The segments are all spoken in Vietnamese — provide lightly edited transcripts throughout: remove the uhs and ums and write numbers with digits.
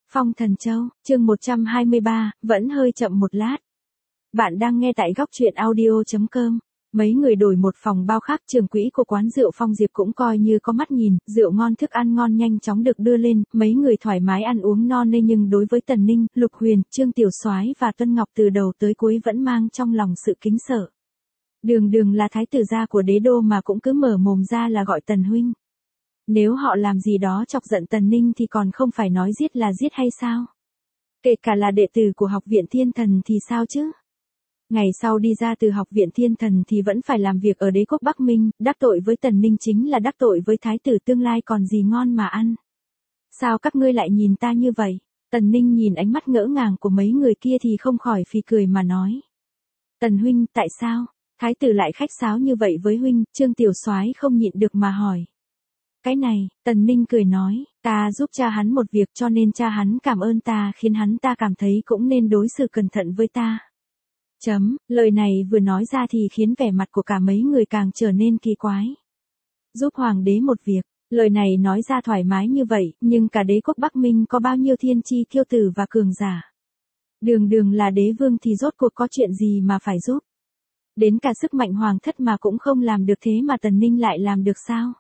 Phong Thần Châu, chương 123, vẫn hơi chậm một lát. Bạn đang nghe tại góc truyện audio.com. Mấy người đổi một phòng bao khác, trưởng quỹ của quán rượu Phong Diệp cũng coi như có mắt nhìn, rượu ngon thức ăn ngon nhanh chóng được đưa lên, mấy người thoải mái ăn uống no nê, nhưng đối với Tần Ninh, Lục Huyền, Trương Tiểu Soái và Tuân Ngọc từ đầu tới cuối vẫn mang trong lòng sự kính sợ. Đường đường là thái tử gia của đế đô mà cũng cứ mở mồm ra là gọi Tần huynh. Nếu họ làm gì đó chọc giận Tần Ninh thì còn không phải nói giết là giết hay sao? Kể cả là đệ tử của học viện Thiên Thần thì sao chứ? Ngày sau đi ra từ học viện Thiên Thần thì vẫn phải làm việc ở đế quốc Bắc Minh, đắc tội với Tần Ninh chính là đắc tội với thái tử tương lai, còn gì ngon mà ăn. Sao các ngươi lại nhìn ta như vậy? Tần Ninh nhìn ánh mắt ngỡ ngàng của mấy người kia thì không khỏi phì cười mà nói. Tần huynh, tại sao? Thái tử lại khách sáo như vậy với huynh? Trương Tiểu Soái không nhịn được mà hỏi. Cái này, Tần Ninh cười nói, ta giúp cha hắn một việc cho nên cha hắn cảm ơn ta, khiến hắn ta cảm thấy cũng nên đối xử cẩn thận với ta. Lời này vừa nói ra thì khiến vẻ mặt của cả mấy người càng trở nên kỳ quái. Giúp hoàng đế một việc, lời này nói ra thoải mái như vậy, nhưng cả đế quốc Bắc Minh có bao nhiêu thiên chi kiêu tử và cường giả. Đường đường là đế vương thì rốt cuộc có chuyện gì mà phải giúp. Đến cả sức mạnh hoàng thất mà cũng không làm được, thế mà Tần Ninh lại làm được sao?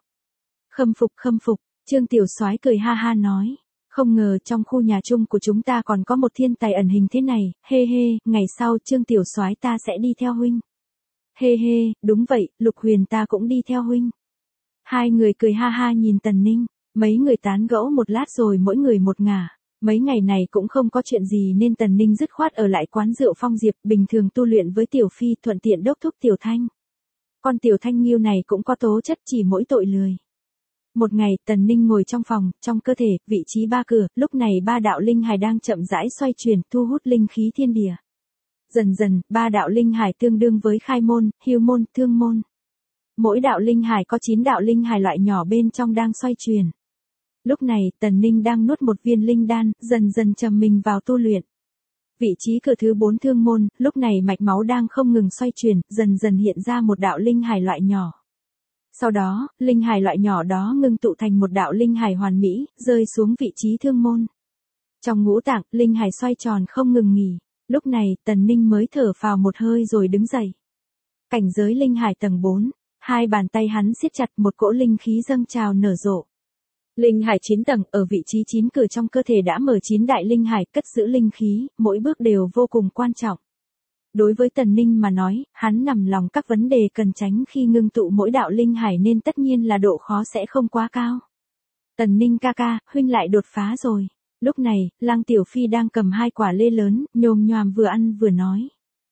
Khâm phục, Trương Tiểu Soái cười ha ha nói. Không ngờ trong khu nhà chung của chúng ta còn có một thiên tài ẩn hình thế này, hê hê, ngày sau Trương Tiểu Soái ta sẽ đi theo huynh. Hê hê, đúng vậy, Lục Huyền ta cũng đi theo huynh. Hai người cười ha ha nhìn Tần Ninh, mấy người tán gẫu một lát rồi mỗi người một ngả. Mấy ngày này cũng không có chuyện gì nên Tần Ninh dứt khoát ở lại quán rượu Phong Diệp, bình thường tu luyện với Tiểu Phi, thuận tiện đốc thúc Tiểu Thanh. Con Tiểu Thanh Nghiêu này cũng có tố chất, chỉ mỗi tội lười. Một ngày, Tần Ninh ngồi trong phòng, trong cơ thể, vị trí ba cửa, lúc này ba đạo linh hải đang chậm rãi xoay chuyển, thu hút linh khí thiên địa. Dần dần, ba đạo linh hải tương đương với khai môn, hưu môn, thương môn. Mỗi đạo linh hải có 9 đạo linh hải loại nhỏ bên trong đang xoay chuyển. Lúc này, Tần Ninh đang nuốt một viên linh đan, dần dần trầm mình vào tu luyện. Vị trí cửa thứ 4 thương môn, lúc này mạch máu đang không ngừng xoay chuyển, dần dần hiện ra một đạo linh hải loại nhỏ. Sau đó, linh hải loại nhỏ đó ngưng tụ thành một đạo linh hải hoàn mỹ, rơi xuống vị trí thương môn. Trong ngũ tạng, linh hải xoay tròn không ngừng nghỉ. Lúc này, Tần Ninh mới thở phào một hơi rồi đứng dậy. Cảnh giới linh hải tầng 4, hai bàn tay hắn siết chặt, một cỗ linh khí dâng trào nở rộ. Linh hải 9 tầng, ở vị trí 9 cửa trong cơ thể đã mở 9 đại linh hải, cất giữ linh khí, mỗi bước đều vô cùng quan trọng. Đối với Tần Ninh mà nói, hắn nằm lòng các vấn đề cần tránh khi ngưng tụ mỗi đạo linh hải nên tất nhiên là độ khó sẽ không quá cao. Tần Ninh ca ca, huynh lại đột phá rồi. Lúc này, Lăng Tiểu Phi đang cầm 2 quả lê lớn, nhồm nhoàm vừa ăn vừa nói.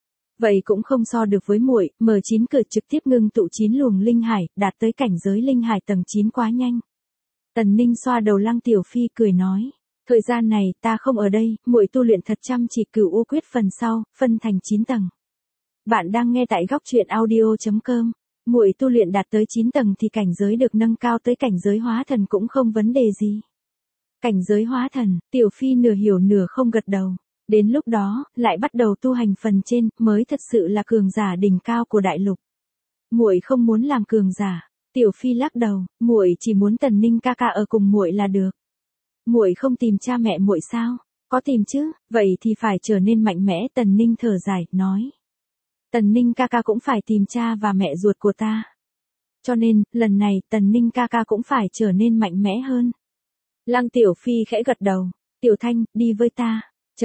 Vậy cũng không so được với muội, mở 9 cửa trực tiếp ngưng tụ 9 luồng linh hải, đạt tới cảnh giới linh hải tầng 9 quá nhanh. Tần Ninh xoa đầu Lăng Tiểu Phi cười nói. Thời gian này ta không ở đây, muội tu luyện thật chăm chỉ, Cửu U Quyết phần sau, phân thành 9 tầng. Bạn đang nghe tại góc truyện audio.com. Muội tu luyện đạt tới 9 tầng thì cảnh giới được nâng cao tới cảnh giới hóa thần cũng không vấn đề gì. Cảnh giới hóa thần, Tiểu Phi nửa hiểu nửa không gật đầu. Đến lúc đó, lại bắt đầu tu hành phần trên, mới thật sự là cường giả đỉnh cao của đại lục. Muội không muốn làm cường giả. Tiểu Phi lắc đầu, muội chỉ muốn Tần Ninh ca ca ở cùng muội là được. Muội không tìm cha mẹ muội sao? Có tìm chứ, vậy thì phải trở nên mạnh mẽ. Tần Ninh thở dài, nói. Tần Ninh ca ca cũng phải tìm cha và mẹ ruột của ta. Cho nên, lần này, Tần Ninh ca ca cũng phải trở nên mạnh mẽ hơn. Lăng Tiểu Phi khẽ gật đầu. Tiểu Thanh, đi với ta.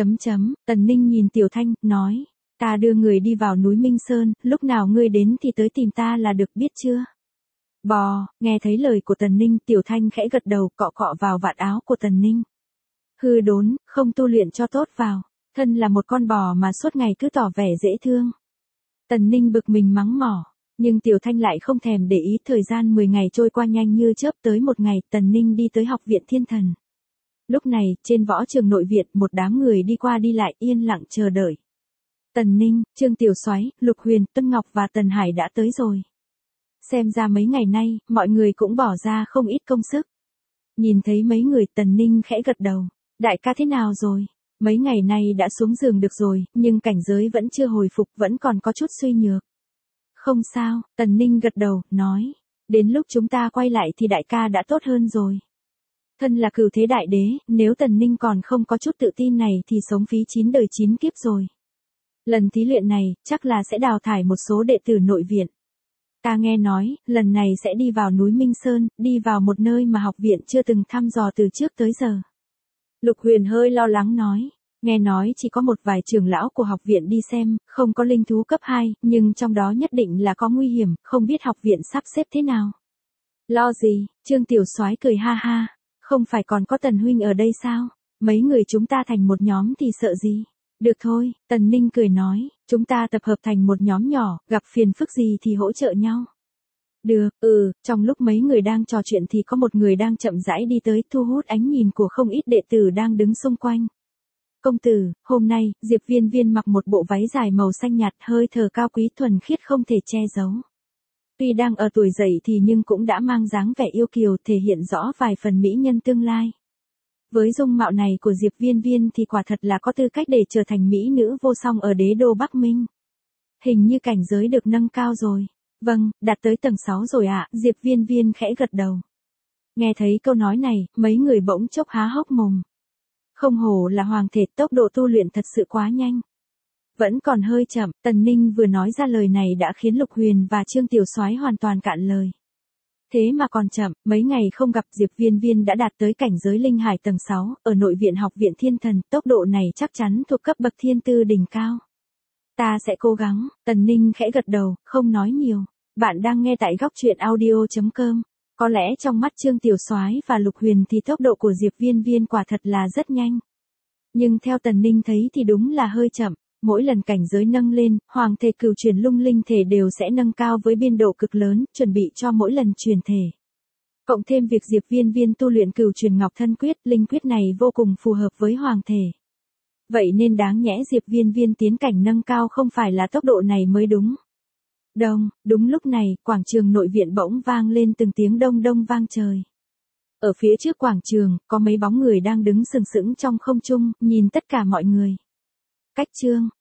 Tần Ninh nhìn Tiểu Thanh, nói. Ta đưa người đi vào núi Minh Sơn, lúc nào ngươi đến thì tới tìm ta là được, biết chưa? Bò, nghe thấy lời của Tần Ninh, Tiểu Thanh khẽ gật đầu, cọ cọ vào vạt áo của Tần Ninh. Hư đốn, không tu luyện cho tốt vào. Thân là một con bò mà suốt ngày cứ tỏ vẻ dễ thương. Tần Ninh bực mình mắng mỏ. Nhưng Tiểu Thanh lại không thèm để ý. Thời gian 10 ngày trôi qua nhanh như chớp, tới một ngày, Tần Ninh đi tới học viện Thiên Thần. Lúc này, trên võ trường nội viện, một đám người đi qua đi lại, yên lặng chờ đợi. Tần Ninh, Trương Tiểu Soái, Lục Huyền, Tuân Ngọc và Tần Hải đã tới rồi. Xem ra mấy ngày nay, mọi người cũng bỏ ra không ít công sức. Nhìn thấy mấy người, Tần Ninh khẽ gật đầu. Đại ca thế nào rồi? Mấy ngày nay đã xuống giường được rồi, nhưng cảnh giới vẫn chưa hồi phục, vẫn còn có chút suy nhược. Không sao, Tần Ninh gật đầu, nói. Đến lúc chúng ta quay lại thì đại ca đã tốt hơn rồi. Thân là cửu thế đại đế, nếu Tần Ninh còn không có chút tự tin này thì sống phí 9 đời 9 kiếp rồi. Lần thí luyện này, chắc là sẽ đào thải một số đệ tử nội viện. Ta nghe nói, lần này sẽ đi vào núi Minh Sơn, đi vào một nơi mà học viện chưa từng thăm dò từ trước tới giờ. Lục Huyền hơi lo lắng nói. Nghe nói chỉ có một vài trưởng lão của học viện đi xem, không có linh thú cấp 2, nhưng trong đó nhất định là có nguy hiểm, không biết học viện sắp xếp thế nào. Lo gì, Trương Tiểu Soái cười ha ha, không phải còn có Tần huynh ở đây sao? Mấy người chúng ta thành một nhóm thì sợ gì? Được thôi, Tần Ninh cười nói, chúng ta tập hợp thành một nhóm nhỏ, gặp phiền phức gì thì hỗ trợ nhau. Được, trong lúc mấy người đang trò chuyện thì có một người đang chậm rãi đi tới, thu hút ánh nhìn của không ít đệ tử đang đứng xung quanh. Công tử, hôm nay, Diệp Viên Viên mặc một bộ váy dài màu xanh nhạt, hơi thở cao quý thuần khiết không thể che giấu. Tuy đang ở tuổi dậy thì nhưng cũng đã mang dáng vẻ yêu kiều, thể hiện rõ vài phần mỹ nhân tương lai. Với dung mạo này của Diệp Viên Viên thì quả thật là có tư cách để trở thành mỹ nữ vô song ở đế đô Bắc Minh. Hình như cảnh giới được nâng cao rồi. Vâng, đạt tới tầng 6 rồi ạ, Diệp Viên Viên khẽ gật đầu. Nghe thấy câu nói này, mấy người bỗng chốc há hốc mồm. Không hổ là hoàng thể, tốc độ tu luyện thật sự quá nhanh. Vẫn còn hơi chậm, Tần Ninh vừa nói ra lời này đã khiến Lục Huyền và Trương Tiểu Soái hoàn toàn cạn lời. Thế mà còn chậm, mấy ngày không gặp Diệp Viên Viên đã đạt tới cảnh giới linh hải tầng 6, ở nội viện học viện Thiên Thần, tốc độ này chắc chắn thuộc cấp bậc thiên tư đỉnh cao. Ta sẽ cố gắng, Tần Ninh khẽ gật đầu, không nói nhiều. Bạn đang nghe tại góc truyện audio.com. Có lẽ trong mắt Trương Tiểu Soái và Lục Huyền thì tốc độ của Diệp Viên Viên quả thật là rất nhanh. Nhưng theo Tần Ninh thấy thì đúng là hơi chậm. Mỗi lần cảnh giới nâng lên, hoàng thể cửu chuyển lung linh thể đều sẽ nâng cao với biên độ cực lớn, chuẩn bị cho mỗi lần truyền thể. Cộng thêm việc Diệp Viên Viên tu luyện cửu chuyển Ngọc Thân Quyết, linh quyết này vô cùng phù hợp với hoàng thể. Vậy nên đáng nhẽ Diệp Viên Viên tiến cảnh nâng cao không phải là tốc độ này mới đúng. Đúng lúc này, quảng trường nội viện bỗng vang lên từng tiếng đông đông vang trời. Ở phía trước quảng trường, có mấy bóng người đang đứng sừng sững trong không trung, nhìn tất cả mọi người. Cách Trương,